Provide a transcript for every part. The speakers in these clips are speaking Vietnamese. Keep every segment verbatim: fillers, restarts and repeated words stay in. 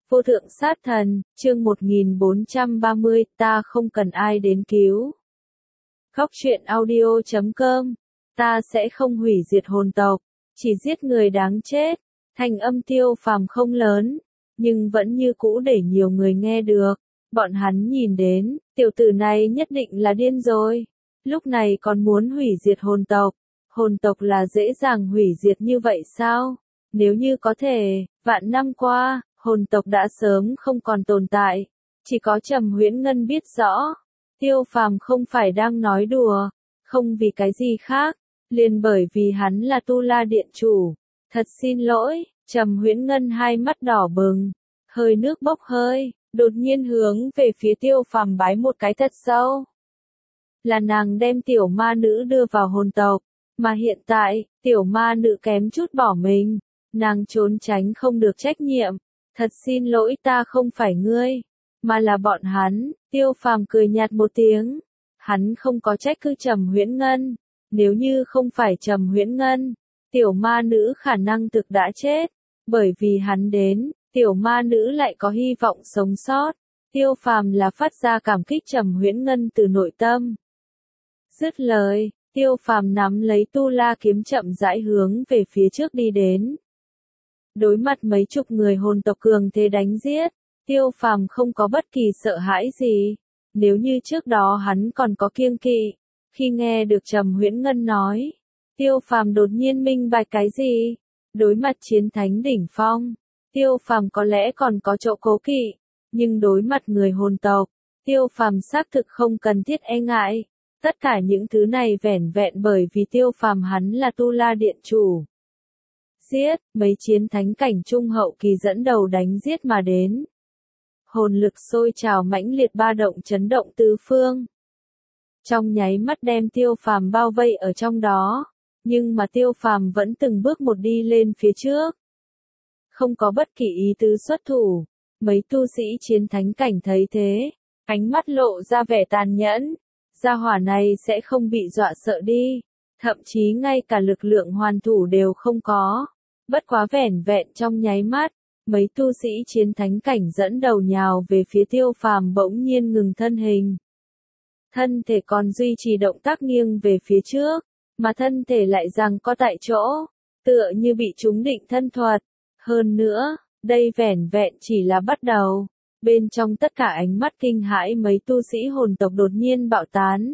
Vô thượng sát thần, chương một nghìn bốn trăm ba mươi, ta không cần ai đến cứu. Góc truyện audio chấm com, ta sẽ không hủy diệt hồn tộc, chỉ giết người đáng chết. Thanh âm Tiêu Phàm không lớn, nhưng vẫn như cũ để nhiều người nghe được. Bọn hắn nhìn đến, tiểu tử này nhất định là điên rồi. Lúc này còn muốn hủy diệt hồn tộc. Hồn tộc là dễ dàng hủy diệt như vậy sao? Nếu như có thể, vạn năm qua, hồn tộc đã sớm không còn tồn tại. Chỉ có Trầm Huyễn Ngân biết rõ. Tiêu Phàm không phải đang nói đùa, không vì cái gì khác, liền bởi vì hắn là Tu La Điện chủ. Thật xin lỗi, Trầm Huyễn Ngân hai mắt đỏ bừng, hơi nước bốc hơi, đột nhiên hướng về phía Tiêu Phàm bái một cái thật sâu. Là nàng đem tiểu ma nữ đưa vào hồn tộc, mà hiện tại, tiểu ma nữ kém chút bỏ mình, nàng trốn tránh không được trách nhiệm. Thật xin lỗi, ta không phải ngươi, mà là bọn hắn. Tiêu Phàm cười nhạt một tiếng, hắn không có trách cứ Trầm Huyễn Ngân, nếu như không phải Trầm Huyễn Ngân, tiểu ma nữ khả năng thực đã chết, bởi vì hắn đến, tiểu ma nữ lại có hy vọng sống sót. Tiêu Phàm là phát ra cảm kích Trầm Huyễn Ngân từ nội tâm. Dứt lời, Tiêu Phàm nắm lấy Tu La kiếm chậm rãi hướng về phía trước đi đến. Đối mặt mấy chục người hồn tộc cường thế đánh giết, Tiêu Phàm không có bất kỳ sợ hãi gì. Nếu như trước đó hắn còn có kiêng kỵ, khi nghe được Trầm Huyễn Ngân nói, Tiêu Phàm đột nhiên minh bạch cái gì? Đối mặt chiến thánh đỉnh phong, Tiêu Phàm có lẽ còn có chỗ cố kỵ, nhưng đối mặt người hồn tộc, Tiêu Phàm xác thực không cần thiết e ngại. Tất cả những thứ này vẻn vẹn bởi vì Tiêu Phàm hắn là Tu La Điện chủ. Giết, mấy chiến thánh cảnh trung hậu kỳ dẫn đầu đánh giết mà đến. Hồn lực sôi trào mãnh liệt ba động chấn động tứ phương. Trong nháy mắt đem Tiêu Phàm bao vây ở trong đó, nhưng mà Tiêu Phàm vẫn từng bước một đi lên phía trước. Không có bất kỳ ý tứ xuất thủ, mấy tu sĩ chiến thánh cảnh thấy thế, ánh mắt lộ ra vẻ tàn nhẫn, gia hỏa này sẽ không bị dọa sợ đi, thậm chí ngay cả lực lượng hoàn thủ đều không có. Bất quá vẻn vẹn trong nháy mắt, mấy tu sĩ chiến thánh cảnh dẫn đầu nhào về phía Tiêu Phàm bỗng nhiên ngừng thân hình. Thân thể còn duy trì động tác nghiêng về phía trước, mà thân thể lại giằng co tại chỗ, tựa như bị trúng định thân thuật. Hơn nữa, đây vẻn vẹn chỉ là bắt đầu. Bên trong tất cả ánh mắt kinh hãi mấy tu sĩ hồn tộc đột nhiên bạo tán.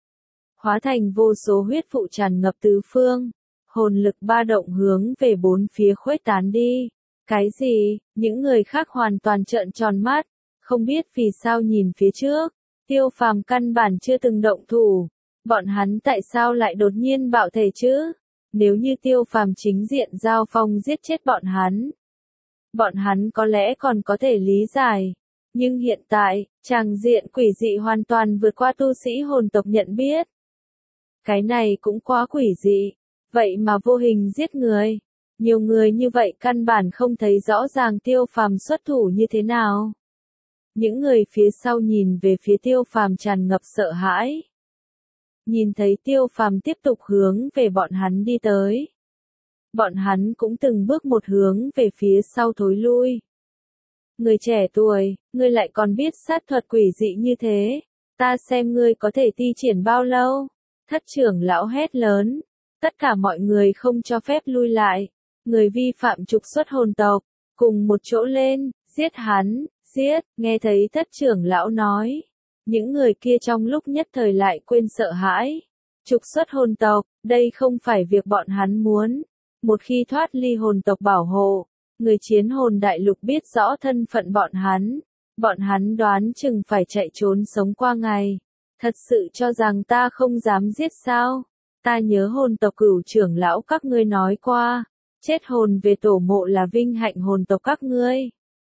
Hóa thành vô số huyết vụ tràn ngập tứ phương. Hồn lực ba động hướng về bốn phía khuếch tán đi. Cái gì? Những người khác hoàn toàn trợn tròn mắt, không biết vì sao nhìn phía trước. Tiêu Phàm căn bản chưa từng động thủ. Bọn hắn tại sao lại đột nhiên bạo thể chứ? Nếu như Tiêu Phàm chính diện giao phong giết chết bọn hắn, bọn hắn có lẽ còn có thể lý giải. Nhưng hiện tại, tràng diện quỷ dị hoàn toàn vượt qua tu sĩ hồn tộc nhận biết. Cái này cũng quá quỷ dị. Vậy mà vô hình giết người. Nhiều người như vậy căn bản không thấy rõ ràng Tiêu Phàm xuất thủ như thế nào. Những người phía sau nhìn về phía Tiêu Phàm tràn ngập sợ hãi. Nhìn thấy Tiêu Phàm tiếp tục hướng về bọn hắn đi tới. Bọn hắn cũng từng bước một hướng về phía sau thối lui. Người trẻ tuổi, ngươi lại còn biết sát thuật quỷ dị như thế. Ta xem ngươi có thể thi triển bao lâu. Thất trưởng lão hét lớn. Tất cả mọi người không cho phép lui lại. Người vi phạm trục xuất hồn tộc, cùng một chỗ lên, giết hắn, giết. Nghe thấy thất trưởng lão nói. Những người kia trong lúc nhất thời lại quên sợ hãi. Trục xuất hồn tộc, đây không phải việc bọn hắn muốn. Một khi thoát ly hồn tộc bảo hộ, người chiến hồn đại lục biết rõ thân phận bọn hắn. Bọn hắn đoán chừng phải chạy trốn sống qua ngày. Thật sự cho rằng ta không dám giết sao? Ta nhớ hồn tộc cửu trưởng lão các ngươi nói qua. Chết hồn về tổ mộ là vinh hạnh hồn tộc các ngươi.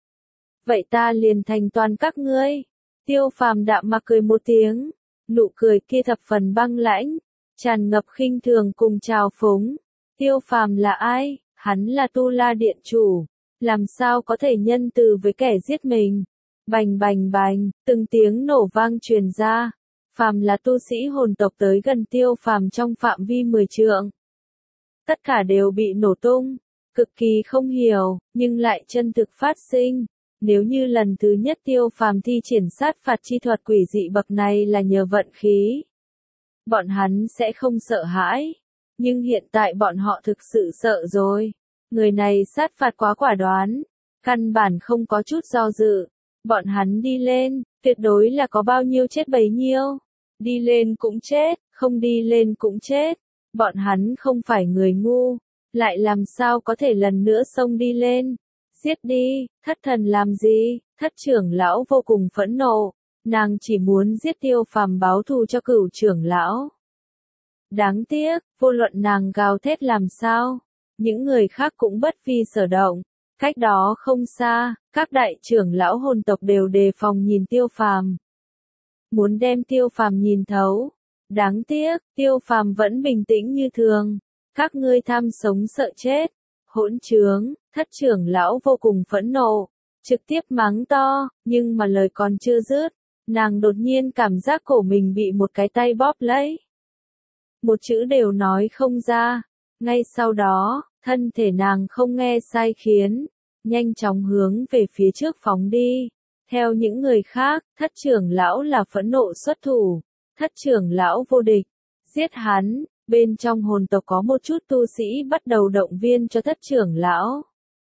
Vậy ta liền thành toàn các ngươi. Tiêu Phàm đạm mà cười một tiếng. Nụ cười kia thập phần băng lãnh, tràn ngập khinh thường cùng trào phúng. Tiêu Phàm là ai? Hắn là Tu La Điện chủ. Làm sao có thể nhân từ với kẻ giết mình? Bành bành bành, từng tiếng nổ vang truyền ra. Phàm là tu sĩ hồn tộc tới gần Tiêu Phàm trong phạm vi mười trượng. Tất cả đều bị nổ tung. Cực kỳ không hiểu, nhưng lại chân thực phát sinh. Nếu như lần thứ nhất Tiêu Phàm thi triển sát phạt chi thuật quỷ dị bậc này là nhờ vận khí, bọn hắn sẽ không sợ hãi. Nhưng hiện tại bọn họ thực sự sợ rồi. Người này sát phạt quá quả đoán, căn bản không có chút do dự. Bọn hắn đi lên, tuyệt đối là có bao nhiêu chết bấy nhiêu. Đi lên cũng chết, không đi lên cũng chết. Bọn hắn không phải người ngu, lại làm sao có thể lần nữa xông đi lên. Giết đi, thất thần làm gì? Thất trưởng lão vô cùng phẫn nộ, nàng chỉ muốn giết Tiêu Phàm báo thù cho cửu trưởng lão. Đáng tiếc, vô luận nàng gào thét làm sao, những người khác cũng bất vi sở động. Cách đó không xa, các đại trưởng lão hồn tộc đều đề phòng nhìn Tiêu Phàm, muốn đem Tiêu Phàm nhìn thấu. Đáng tiếc, Tiêu Phàm vẫn bình tĩnh như thường. Các ngươi tham sống sợ chết, hỗn trướng. Thất trưởng lão vô cùng phẫn nộ, trực tiếp mắng to, nhưng mà lời còn chưa dứt, nàng đột nhiên cảm giác cổ mình bị một cái tay bóp lấy. Một chữ đều nói không ra. Ngay sau đó, thân thể nàng không nghe sai khiến, nhanh chóng hướng về phía trước phóng đi. Theo những người khác, thất trưởng lão là phẫn nộ xuất thủ. Thất trưởng lão vô địch, giết hắn. Bên trong hồn tộc có một chút tu sĩ bắt đầu động viên cho thất trưởng lão.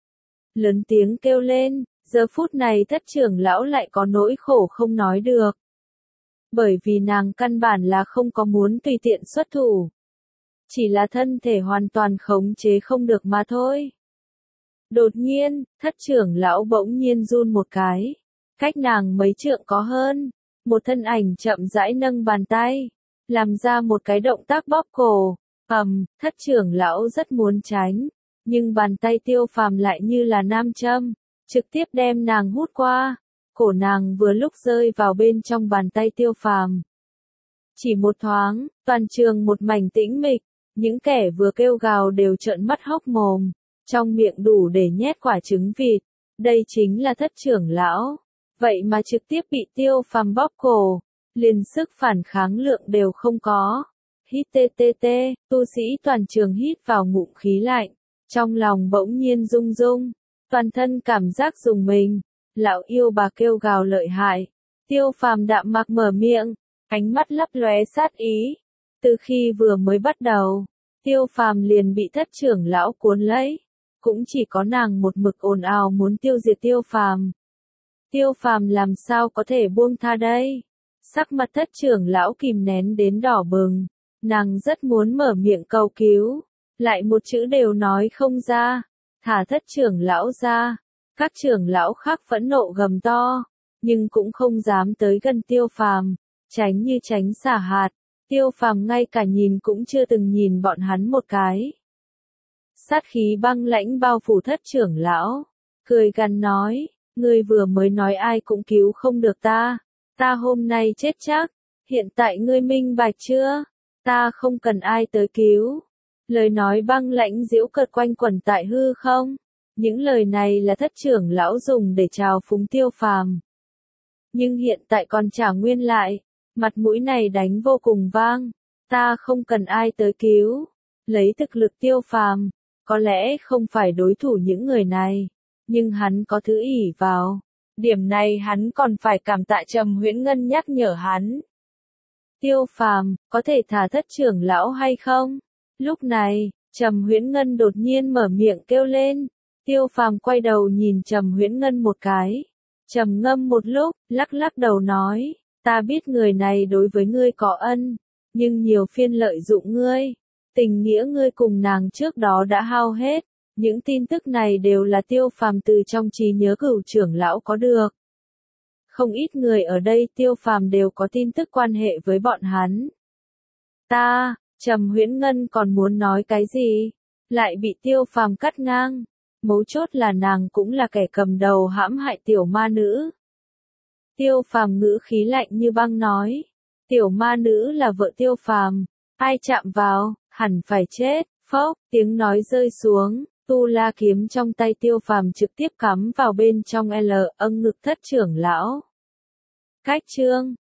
Lớn tiếng kêu lên, giờ phút này thất trưởng lão lại có nỗi khổ không nói được. Bởi vì nàng căn bản là không có muốn tùy tiện xuất thủ. Chỉ là thân thể hoàn toàn khống chế không được mà thôi. Đột nhiên, thất trưởng lão bỗng nhiên run một cái. Cách nàng mấy trượng có hơn. Một thân ảnh chậm rãi nâng bàn tay, làm ra một cái động tác bóp cổ. Ầm, thất trưởng lão rất muốn tránh. Nhưng bàn tay Tiêu Phàm lại như là nam châm, trực tiếp đem nàng hút qua. Cổ nàng vừa lúc rơi vào bên trong bàn tay Tiêu Phàm. Chỉ một thoáng, toàn trường một mảnh tĩnh mịch, những kẻ vừa kêu gào đều trợn mắt hốc mồm, trong miệng đủ để nhét quả trứng vịt. Đây chính là thất trưởng lão, vậy mà trực tiếp bị Tiêu Phàm bóp cổ, liền sức phản kháng lượng đều không có. Hít tê tê tê, tu sĩ toàn trường hít vào ngụm khí lạnh. Trong lòng bỗng nhiên rung rung, toàn thân cảm giác rùng mình. Lão yêu bà kêu gào lợi hại. Tiêu Phàm đạm mạc mở miệng, ánh mắt lấp lóe sát ý. Từ khi vừa mới bắt đầu, Tiêu Phàm liền bị thất trưởng lão cuốn lấy. Cũng chỉ có nàng một mực ồn ào muốn tiêu diệt Tiêu Phàm. Tiêu Phàm làm sao có thể buông tha đây? Sắc mặt thất trưởng lão kìm nén đến đỏ bừng. Nàng rất muốn mở miệng cầu cứu, lại một chữ đều nói không ra. Thả thất trưởng lão ra. Các trưởng lão khác phẫn nộ gầm to, nhưng cũng không dám tới gần Tiêu Phàm, tránh như tránh xả hạt. Tiêu Phàm ngay cả nhìn cũng chưa từng nhìn bọn hắn một cái. Sát khí băng lãnh bao phủ thất trưởng lão, cười gằn nói, ngươi vừa mới nói ai cũng cứu không được ta, ta hôm nay chết chắc, hiện tại ngươi minh bạch chưa? Ta không cần ai tới cứu. Lời nói băng lãnh giễu cợt quanh quẩn tại hư không. Những lời này là thất trưởng lão dùng để chào phúng Tiêu Phàm. Nhưng hiện tại còn trả nguyên lại, mặt mũi này đánh vô cùng vang. Ta không cần ai tới cứu. Lấy thực lực Tiêu Phàm, có lẽ không phải đối thủ những người này, nhưng hắn có thứ ỷ vào. Điểm này hắn còn phải cảm tạ Trầm Huyễn Ngân nhắc nhở hắn. Tiêu Phàm, có thể thả thất trưởng lão hay không? Lúc này, Trầm Huyễn Ngân đột nhiên mở miệng kêu lên. Tiêu Phàm quay đầu nhìn Trầm Huyễn Ngân một cái. Trầm ngâm một lúc, lắc lắc đầu nói, ta biết người này đối với ngươi có ân, nhưng nhiều phiên lợi dụng ngươi. Tình nghĩa ngươi cùng nàng trước đó đã hao hết. Những tin tức này đều là Tiêu Phàm từ trong trí nhớ cửu trưởng lão có được. Không ít người ở đây Tiêu Phàm đều có tin tức quan hệ với bọn hắn. Ta, Trầm Huyễn Ngân còn muốn nói cái gì, lại bị Tiêu Phàm cắt ngang. Mấu chốt là nàng cũng là kẻ cầm đầu hãm hại tiểu ma nữ. Tiêu Phàm ngữ khí lạnh như băng nói, tiểu ma nữ là vợ Tiêu Phàm, ai chạm vào, hẳn phải chết. Phốc, tiếng nói rơi xuống, tu la kiếm trong tay Tiêu Phàm trực tiếp cắm vào bên trong L âng ngực thất trưởng lão. Cách chương